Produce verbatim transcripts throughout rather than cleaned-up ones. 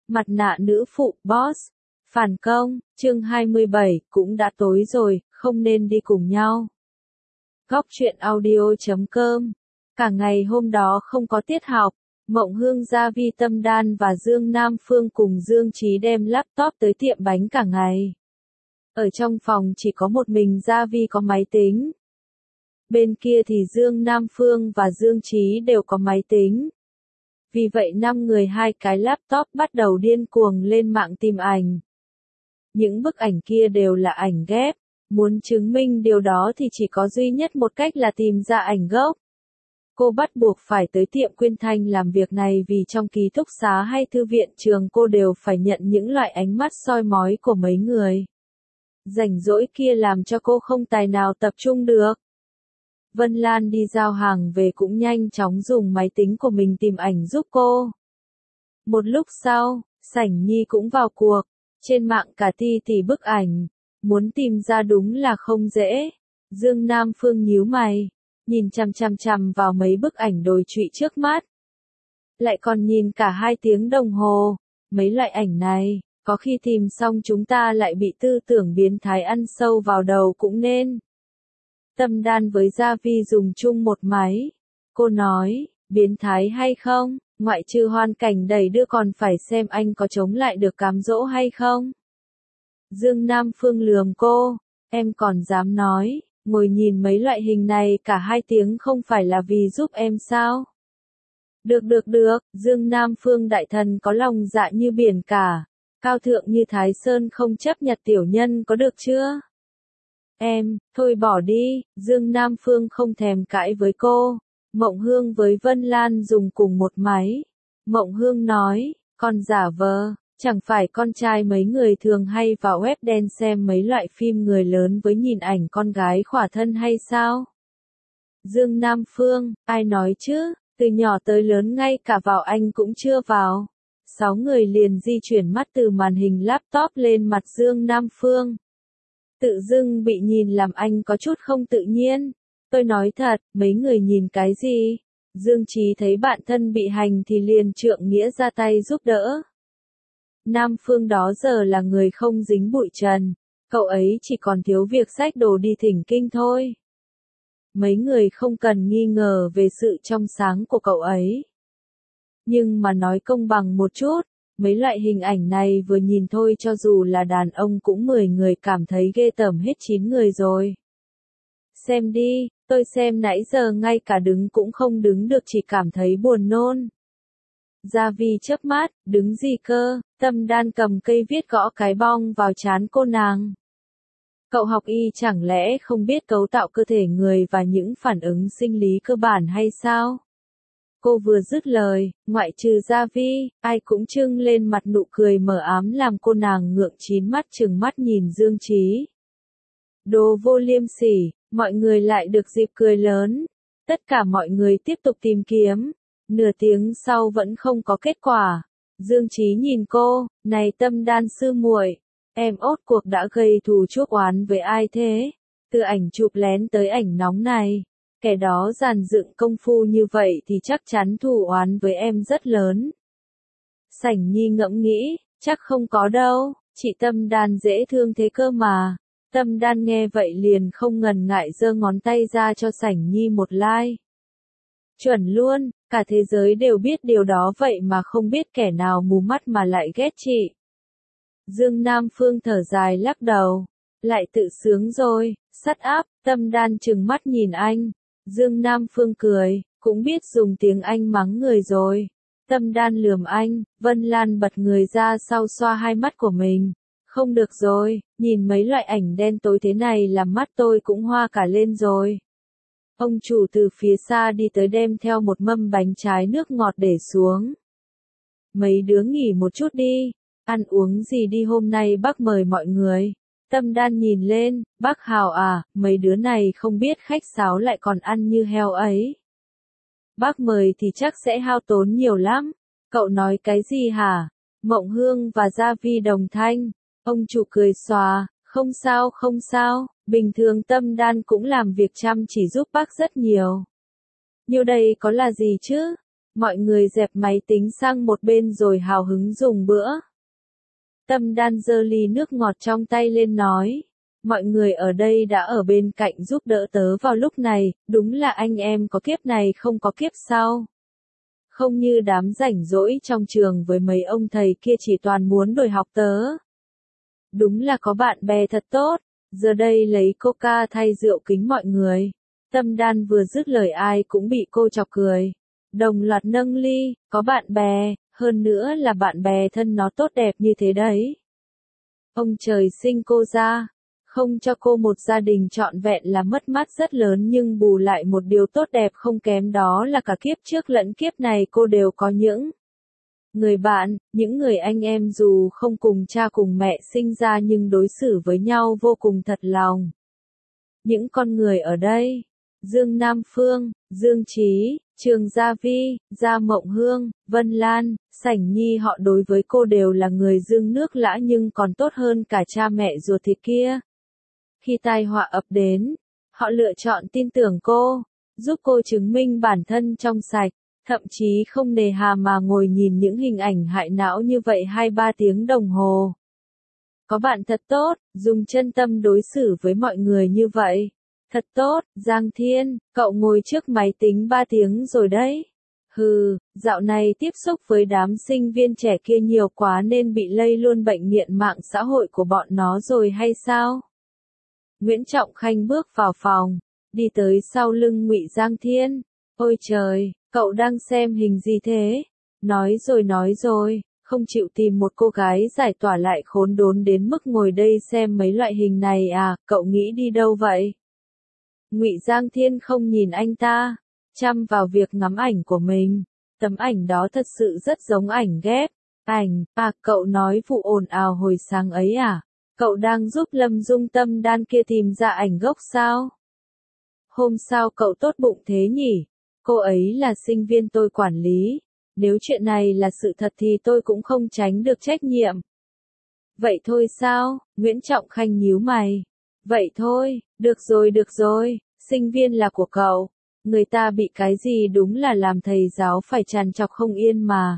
Mặt nạ nữ phụ, boss. Phản công, chương hai mươi bảy, cũng đã tối rồi, không nên đi cùng nhau. Góc truyện audio chấm com. Cả ngày hôm đó không có tiết học, Mộng Hương, Gia Vi, Tâm Đan và Dương Nam Phương cùng Dương Chí đem laptop tới tiệm bánh cả ngày. Ở trong phòng chỉ có một mình Gia Vi có máy tính. Bên kia thì Dương Nam Phương và Dương Chí đều có máy tính. Vì vậy năm người hai cái laptop bắt đầu điên cuồng lên mạng tìm ảnh. Những bức ảnh kia đều là ảnh ghép, muốn chứng minh điều đó thì chỉ có duy nhất một cách là tìm ra ảnh gốc. Cô bắt buộc phải tới tiệm Quyên Thanh làm việc này vì trong ký túc xá hay thư viện trường cô đều phải nhận những loại ánh mắt soi mói của mấy người. Rảnh rỗi kia làm cho cô không tài nào tập trung được. Vân Lan đi giao hàng về cũng nhanh chóng dùng máy tính của mình tìm ảnh giúp cô. Một lúc sau, Sảnh Nhi cũng vào cuộc, trên mạng cả ti tỷ bức ảnh, muốn tìm ra đúng là không dễ. Dương Nam Phương nhíu mày, nhìn chằm chằm chằm vào mấy bức ảnh đồi trụy trước mắt. Lại còn nhìn cả hai tiếng đồng hồ, mấy loại ảnh này, có khi tìm xong chúng ta lại bị tư tưởng biến thái ăn sâu vào đầu cũng nên. Tâm Đan với Gia Vi dùng chung một máy. Cô nói, biến thái hay không, ngoại trừ hoàn cảnh đầy đưa còn phải xem anh có chống lại được cám dỗ hay không. Dương Nam Phương lườm cô, em còn dám nói, ngồi nhìn mấy loại hình này cả hai tiếng không phải là vì giúp em sao? Được được được, Dương Nam Phương đại thần có lòng dạ như biển cả, cao thượng như Thái Sơn không chấp nhặt tiểu nhân có được chưa? Em, thôi bỏ đi, Dương Nam Phương không thèm cãi với cô. Mộng Hương với Vân Lan dùng cùng một máy. Mộng Hương nói, con giả vờ, chẳng phải con trai mấy người thường hay vào web đen xem mấy loại phim người lớn với nhìn ảnh con gái khỏa thân hay sao? Dương Nam Phương, ai nói chứ, từ nhỏ tới lớn ngay cả vào anh cũng chưa vào. Sáu người liền di chuyển mắt từ màn hình laptop lên mặt Dương Nam Phương. Tự dưng bị nhìn làm anh có chút không tự nhiên. Tôi nói thật, mấy người nhìn cái gì? Dương Chí thấy bạn thân bị hành thì liền trượng nghĩa ra tay giúp đỡ. Nam Phương đó giờ là người không dính bụi trần, cậu ấy chỉ còn thiếu việc xách đồ đi thỉnh kinh thôi. Mấy người không cần nghi ngờ về sự trong sáng của cậu ấy. Nhưng mà nói công bằng một chút, mấy loại hình ảnh này vừa nhìn thôi cho dù là đàn ông cũng mười người cảm thấy ghê tởm hết chín người rồi. Xem đi, tôi xem nãy giờ ngay cả đứng cũng không đứng được chỉ cảm thấy buồn nôn. Gia Vi chớp mắt, đứng gì cơ, Tâm Đan cầm cây viết gõ cái bong vào trán cô nàng. Cậu học y chẳng lẽ không biết cấu tạo cơ thể người và những phản ứng sinh lý cơ bản hay sao? Cô vừa dứt lời, ngoại trừ Gia Vi, ai cũng trưng lên mặt nụ cười mờ ám làm cô nàng ngượng chín mắt trừng mắt nhìn Dương Chí. Đồ vô liêm sỉ, mọi người lại được dịp cười lớn. Tất cả mọi người tiếp tục tìm kiếm. Nửa tiếng sau vẫn không có kết quả. Dương Chí nhìn cô, này Tâm Đan sư muội, em ốt cuộc đã gây thù chuốc oán với ai thế? Từ ảnh chụp lén tới ảnh nóng này. Kẻ đó dàn dựng công phu như vậy thì chắc chắn thù oán với em rất lớn. Sảnh Nhi ngẫm nghĩ, chắc không có đâu, chị Tâm Đan dễ thương thế cơ mà. Tâm Đan nghe vậy liền không ngần ngại giơ ngón tay ra cho Sảnh Nhi một like. Chuẩn luôn, cả thế giới đều biết điều đó vậy mà không biết kẻ nào mù mắt mà lại ghét chị. Dương Nam Phương thở dài lắc đầu, lại tự sướng rồi, shut up, Tâm Đan trừng mắt nhìn anh. Dương Nam Phương cười, cũng biết dùng tiếng Anh mắng người rồi. Tâm Đan lườm anh, Vân Lan bật người ra sau xoa hai mắt của mình. Không được rồi, nhìn mấy loại ảnh đen tối thế này làm mắt tôi cũng hoa cả lên rồi. Ông chủ từ phía xa đi tới đem theo một mâm bánh trái nước ngọt để xuống. Mấy đứa nghỉ một chút đi, ăn uống gì đi hôm nay bác mời mọi người. Tâm Đan nhìn lên, bác Hào à, mấy đứa này không biết khách sáo lại còn ăn như heo ấy. Bác mời thì chắc sẽ hao tốn nhiều lắm. Cậu nói cái gì hả? Mộng Hương và Gia Vi đồng thanh. Ông chủ cười xòa, không sao không sao, bình thường Tâm Đan cũng làm việc chăm chỉ giúp bác rất nhiều. Nhiêu đây có là gì chứ? Mọi người dẹp máy tính sang một bên rồi hào hứng dùng bữa. Tâm Đan giơ ly nước ngọt trong tay lên nói. Mọi người ở đây đã ở bên cạnh giúp đỡ tớ vào lúc này, đúng là anh em có kiếp này không có kiếp sau. Không như đám rảnh rỗi trong trường với mấy ông thầy kia chỉ toàn muốn đòi học tớ. Đúng là có bạn bè thật tốt, giờ đây lấy coca thay rượu kính mọi người. Tâm Đan vừa dứt lời ai cũng bị cô chọc cười. Đồng loạt nâng ly, có bạn bè, hơn nữa là bạn bè thân nó tốt đẹp như thế đấy. Ông trời sinh cô ra, không cho cô một gia đình trọn vẹn là mất mát rất lớn nhưng bù lại một điều tốt đẹp không kém đó là cả kiếp trước lẫn kiếp này cô đều có những người bạn, những người anh em dù không cùng cha cùng mẹ sinh ra nhưng đối xử với nhau vô cùng thật lòng. Những con người ở đây, Dương Nam Phương, Dương Trí, Trường Gia Vi, Gia Mộng Hương, Vân Lan, Sảnh Nhi họ đối với cô đều là người dương nước lã nhưng còn tốt hơn cả cha mẹ ruột thịt kia. Khi tai họa ập đến, họ lựa chọn tin tưởng cô, giúp cô chứng minh bản thân trong sạch, thậm chí không nề hà mà ngồi nhìn những hình ảnh hại não như vậy hai ba tiếng đồng hồ. Có bạn thật tốt, dùng chân tâm đối xử với mọi người như vậy. Thật tốt, Giang Thiên, cậu ngồi trước máy tính ba tiếng rồi đấy. Hừ, dạo này tiếp xúc với đám sinh viên trẻ kia nhiều quá nên bị lây luôn bệnh nghiện mạng xã hội của bọn nó rồi hay sao? Nguyễn Trọng Khanh bước vào phòng, đi tới sau lưng Ngụy Giang Thiên. Ôi trời, cậu đang xem hình gì thế? Nói rồi nói rồi, không chịu tìm một cô gái giải tỏa lại khốn đốn đến mức ngồi đây xem mấy loại hình này à, cậu nghĩ đi đâu vậy? Ngụy Giang Thiên không nhìn anh ta, chăm vào việc ngắm ảnh của mình. Tấm ảnh đó thật sự rất giống ảnh ghép. Ảnh, à, cậu nói vụ ồn ào hồi sáng ấy à? Cậu đang giúp Lâm Dung Tâm Đan kia tìm ra ảnh gốc sao? Hôm sao cậu tốt bụng thế nhỉ? Cô ấy là sinh viên tôi quản lý. Nếu chuyện này là sự thật thì tôi cũng không tránh được trách nhiệm. Vậy thôi sao? Nguyễn Trọng Khanh nhíu mày. Vậy thôi, được rồi được rồi, sinh viên là của cậu. Người ta bị cái gì đúng là làm thầy giáo phải trằn trọc không yên mà.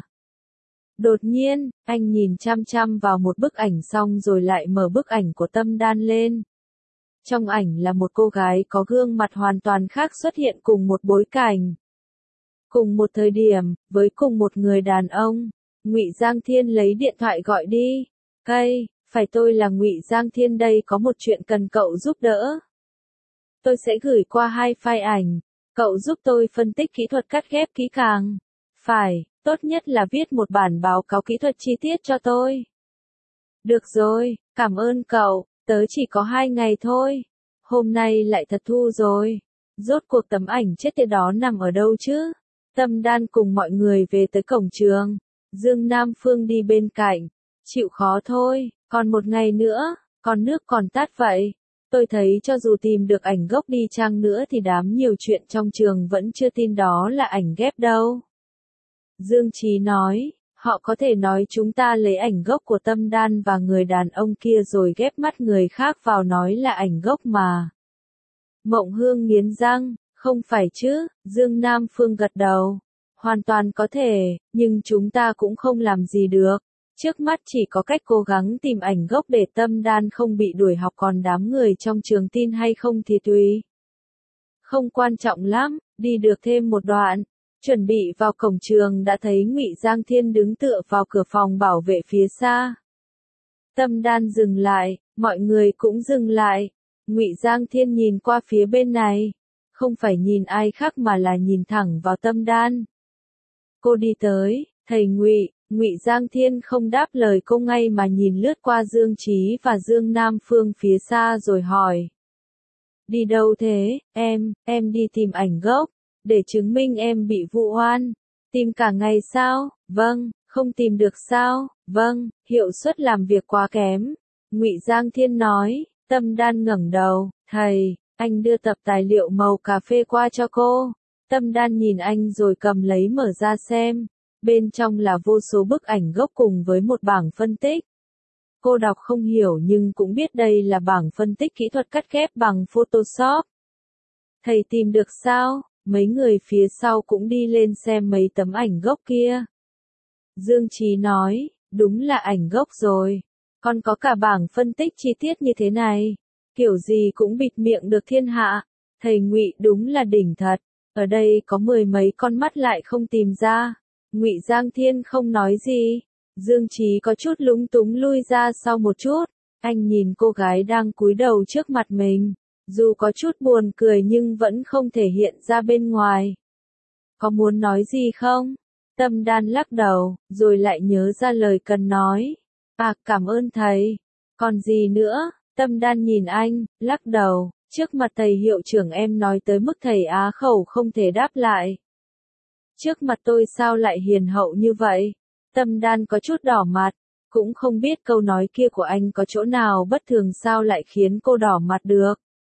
Đột nhiên, anh nhìn chăm chăm vào một bức ảnh xong rồi lại mở bức ảnh của Tâm Đan lên. Trong ảnh là một cô gái có gương mặt hoàn toàn khác xuất hiện cùng một bối cảnh. Cùng một thời điểm, với cùng một người đàn ông. Ngụy Giang Thiên lấy điện thoại gọi đi. Cây, phải tôi là Ngụy Giang Thiên đây có một chuyện cần cậu giúp đỡ. Tôi sẽ gửi qua hai file ảnh. Cậu giúp tôi phân tích kỹ thuật cắt ghép kỹ càng. Phải, tốt nhất là viết một bản báo cáo kỹ thuật chi tiết cho tôi. Được rồi, cảm ơn cậu, tớ chỉ có hai ngày thôi. Hôm nay lại thật thu rồi. Rốt cuộc tấm ảnh chết tiệt đó nằm ở đâu chứ? Tâm Đan cùng mọi người về tới cổng trường. Dương Nam Phương đi bên cạnh. Chịu khó thôi, còn một ngày nữa, còn nước còn tát vậy. Tôi thấy cho dù tìm được ảnh gốc đi chăng nữa thì đám nhiều chuyện trong trường vẫn chưa tin đó là ảnh ghép đâu. Dương Trí nói, họ có thể nói chúng ta lấy ảnh gốc của Tâm Đan và người đàn ông kia rồi ghép mắt người khác vào nói là ảnh gốc mà. Mộng Hương nghiến răng, không phải chứ, Dương Nam Phương gật đầu. Hoàn toàn có thể, nhưng chúng ta cũng không làm gì được. Trước mắt chỉ có cách cố gắng tìm ảnh gốc để Tâm Đan không bị đuổi học còn đám người trong trường tin hay không thì tùy. Không quan trọng lắm, đi được thêm một đoạn. Chuẩn bị vào cổng trường đã thấy Ngụy Giang Thiên đứng tựa vào cửa phòng bảo vệ phía xa. Tâm Đan dừng lại, mọi người cũng dừng lại. Ngụy Giang Thiên nhìn qua phía bên này, không phải nhìn ai khác mà là nhìn thẳng vào Tâm Đan. Cô đi tới, thầy Ngụy, Ngụy Giang Thiên không đáp lời cô ngay mà nhìn lướt qua Dương Trí và Dương Nam Phương phía xa rồi hỏi. Đi đâu thế, em, em đi tìm ảnh gốc, để chứng minh em bị vụ oan. Tìm cả ngày sao? Vâng, không tìm được sao? Vâng, hiệu suất làm việc quá kém. Ngụy Giang Thiên nói. Tâm Đan ngẩng đầu, thầy, anh đưa tập tài liệu màu cà phê qua cho cô. Tâm Đan nhìn anh rồi cầm lấy mở ra xem. Bên trong là vô số bức ảnh gốc cùng với một bảng phân tích. Cô đọc không hiểu nhưng cũng biết đây là bảng phân tích kỹ thuật cắt ghép bằng Photoshop. Thầy tìm được sao? mấy người phía sau cũng đi lên xem mấy tấm ảnh gốc kia. Dương Chí nói, đúng là ảnh gốc rồi. Còn có cả bảng phân tích chi tiết như thế này. Kiểu gì cũng bịt miệng được thiên hạ. Thầy Ngụy đúng là đỉnh thật. Ở đây có mười mấy con mắt lại không tìm ra. Ngụy Giang Thiên không nói gì. Dương Chí có chút lúng túng lui ra sau một chút. Anh nhìn cô gái đang cúi đầu trước mặt mình. Dù có chút buồn cười nhưng vẫn không thể hiện ra bên ngoài. Có muốn nói gì không? Tâm Đan lắc đầu, rồi lại nhớ ra lời cần nói. À, cảm ơn thầy. Còn gì nữa? Tâm Đan nhìn anh, lắc đầu. Trước mặt thầy hiệu trưởng em nói tới mức thầy á khẩu không thể đáp lại. Trước mặt tôi sao lại hiền hậu như vậy? Tâm Đan có chút đỏ mặt. Cũng không biết câu nói kia của anh có chỗ nào bất thường sao lại khiến cô đỏ mặt được.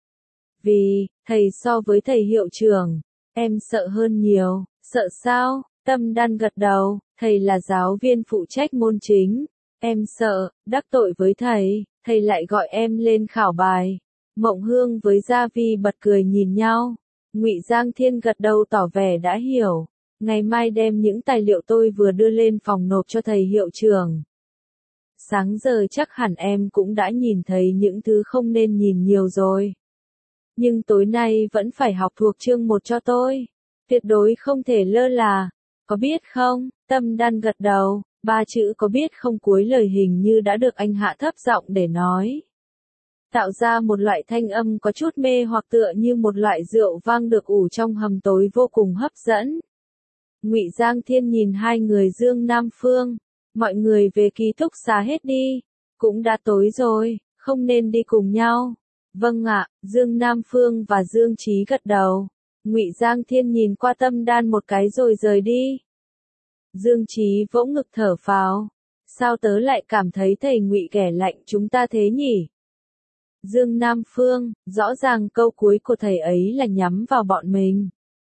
Vì, thầy so với thầy hiệu trưởng, em sợ hơn nhiều. Sợ sao? Tâm Đan gật đầu, thầy là giáo viên phụ trách môn chính. Em sợ, đắc tội với thầy, thầy lại gọi em lên khảo bài. Mộng Hương với Gia Vi bật cười nhìn nhau. Ngụy Giang Thiên gật đầu tỏ vẻ đã hiểu. Ngày mai đem những tài liệu tôi vừa đưa lên phòng nộp cho thầy hiệu trưởng. Sáng giờ chắc hẳn em cũng đã nhìn thấy những thứ không nên nhìn nhiều rồi. Nhưng tối nay vẫn phải học thuộc chương một cho tôi. Tuyệt đối không thể lơ là. Có biết không? Tâm Đan gật đầu, ba chữ có biết không cuối lời hình như đã được anh hạ thấp giọng để nói. Tạo ra một loại thanh âm có chút mê hoặc tựa như một loại rượu vang được ủ trong hầm tối vô cùng hấp dẫn. Ngụy Giang Thiên nhìn hai người Dương Nam Phương. Mọi người về ký túc xá hết đi. Cũng đã tối rồi, không nên đi cùng nhau. Vâng ạ, Dương Nam Phương và Dương Chí gật đầu. Ngụy Giang Thiên nhìn qua Tâm Đan một cái rồi rời đi. Dương Chí vỗ ngực thở phào. Sao tớ lại cảm thấy thầy Ngụy ghẻ lạnh chúng ta thế nhỉ? Dương Nam Phương, rõ ràng câu cuối của thầy ấy là nhắm vào bọn mình.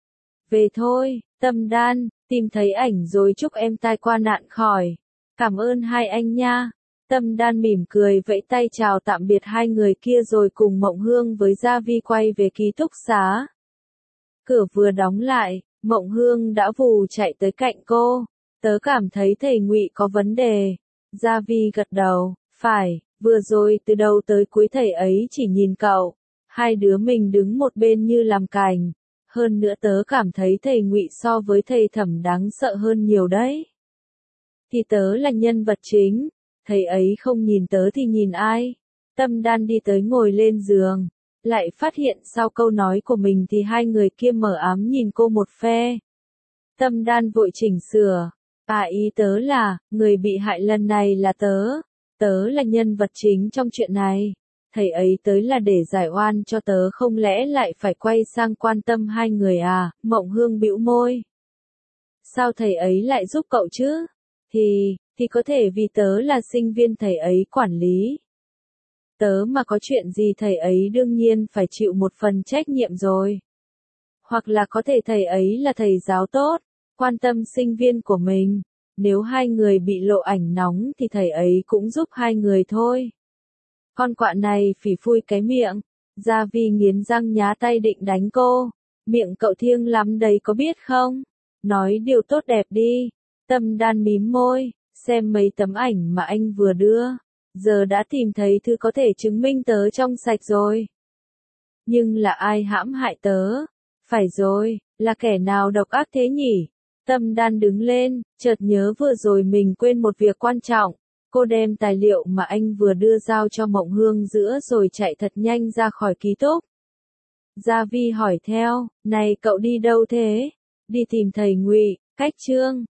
Về thôi, Tâm Đan, tìm thấy ảnh rồi chúc em tai qua nạn khỏi. Cảm ơn hai anh nha. Tâm Đan mỉm cười vẫy tay chào tạm biệt hai người kia rồi cùng Mộng Hương với Gia Vi quay về ký túc xá. Cửa vừa đóng lại, Mộng Hương đã vù chạy tới cạnh cô. Tớ cảm thấy thầy Ngụy có vấn đề. Gia Vi gật đầu, phải, vừa rồi từ đầu tới cuối thầy ấy chỉ nhìn cậu. Hai đứa mình đứng một bên như làm cành. Hơn nữa tớ cảm thấy thầy Ngụy so với thầy Thẩm đáng sợ hơn nhiều đấy. Thì tớ là nhân vật chính. Thầy ấy không nhìn tớ thì nhìn ai? Tâm Đan đi tới ngồi lên giường. Lại phát hiện sau câu nói của mình thì hai người kia mở ám nhìn cô một phe. Tâm Đan vội chỉnh sửa. À ý tớ là, người bị hại lần này là tớ. Tớ là nhân vật chính trong chuyện này. Thầy ấy tới là để giải oan cho tớ không lẽ lại phải quay sang quan tâm hai người à? Mộng Hương bĩu môi. Sao thầy ấy lại giúp cậu chứ? Thì, thì có thể vì tớ là sinh viên thầy ấy quản lý. Tớ mà có chuyện gì thầy ấy đương nhiên phải chịu một phần trách nhiệm rồi. Hoặc là có thể thầy ấy là thầy giáo tốt, quan tâm sinh viên của mình. Nếu hai người bị lộ ảnh nóng thì thầy ấy cũng giúp hai người thôi. Con quạ này phỉ phui cái miệng. Gia Vi nghiến răng nhá tay định đánh cô. Miệng cậu thiêng lắm đấy có biết không? Nói điều tốt đẹp đi. Tâm Đan mím môi, xem mấy tấm ảnh mà anh vừa đưa. Giờ đã tìm thấy thứ có thể chứng minh tớ trong sạch rồi. Nhưng là ai hãm hại tớ? Phải rồi, là kẻ nào độc ác thế nhỉ? Tâm Đan đứng lên, chợt nhớ vừa rồi mình quên một việc quan trọng. Cô đem tài liệu mà anh vừa đưa giao cho Mộng Hương giữa rồi chạy thật nhanh ra khỏi ký túc. Gia Vi hỏi theo, này cậu đi đâu thế? Đi tìm thầy Ngụy, cách chương.